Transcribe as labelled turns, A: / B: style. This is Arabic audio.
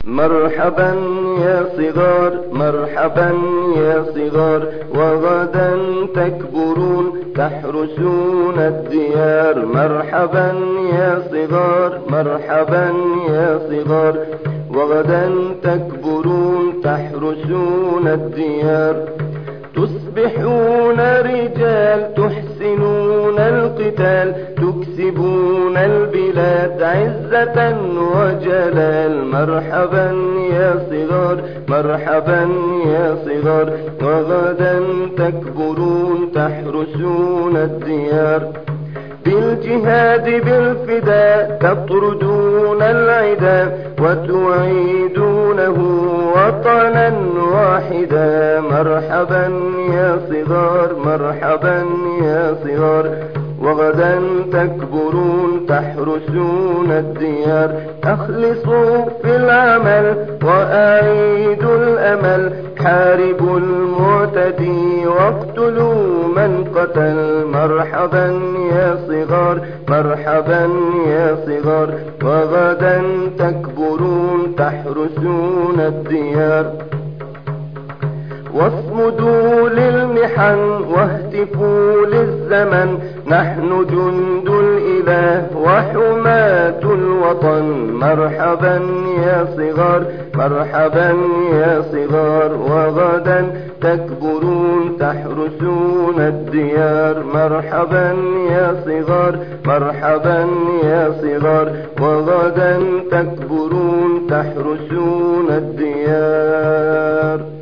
A: مرحبا يا صغار، مرحبا يا صغار، وغدا تكبرون تحرسون الديار. مرحبا يا صغار، مرحبا يا صغار، وغدا تكبرون تحرسون الديار. تصبحون رجال تحسنون القتال، تكسبون البلاد عزة وجلال. مرحبا يا صغار، مرحبا يا صغار، وغدا تكبرون تحرسون الديار. بالجهاد بالفداء تطردون العدا، وتعيدونه وطنا واحدا. مرحبا يا صغار، مرحبا يا صغار، وغدا تكبرون تحرسون الديار. أخلصوا في العمل وأعيدوا الأمل، حاربوا المعتدي واقتلوا من قتل. مرحبا يا صغار، مرحبا يا صغار، وغدا تكبرون تحرسون الديار. واصمدوا للمحن واهتفوا للزمن، نحن جند الإله وحماة الوطن. مرحبا يا صغار، مرحبا يا صغار، وغدا تكبرون تحرسون الديار. مرحبا يا صغار، مرحبا يا صغار، وغدا تكبرون تحرسون الديار.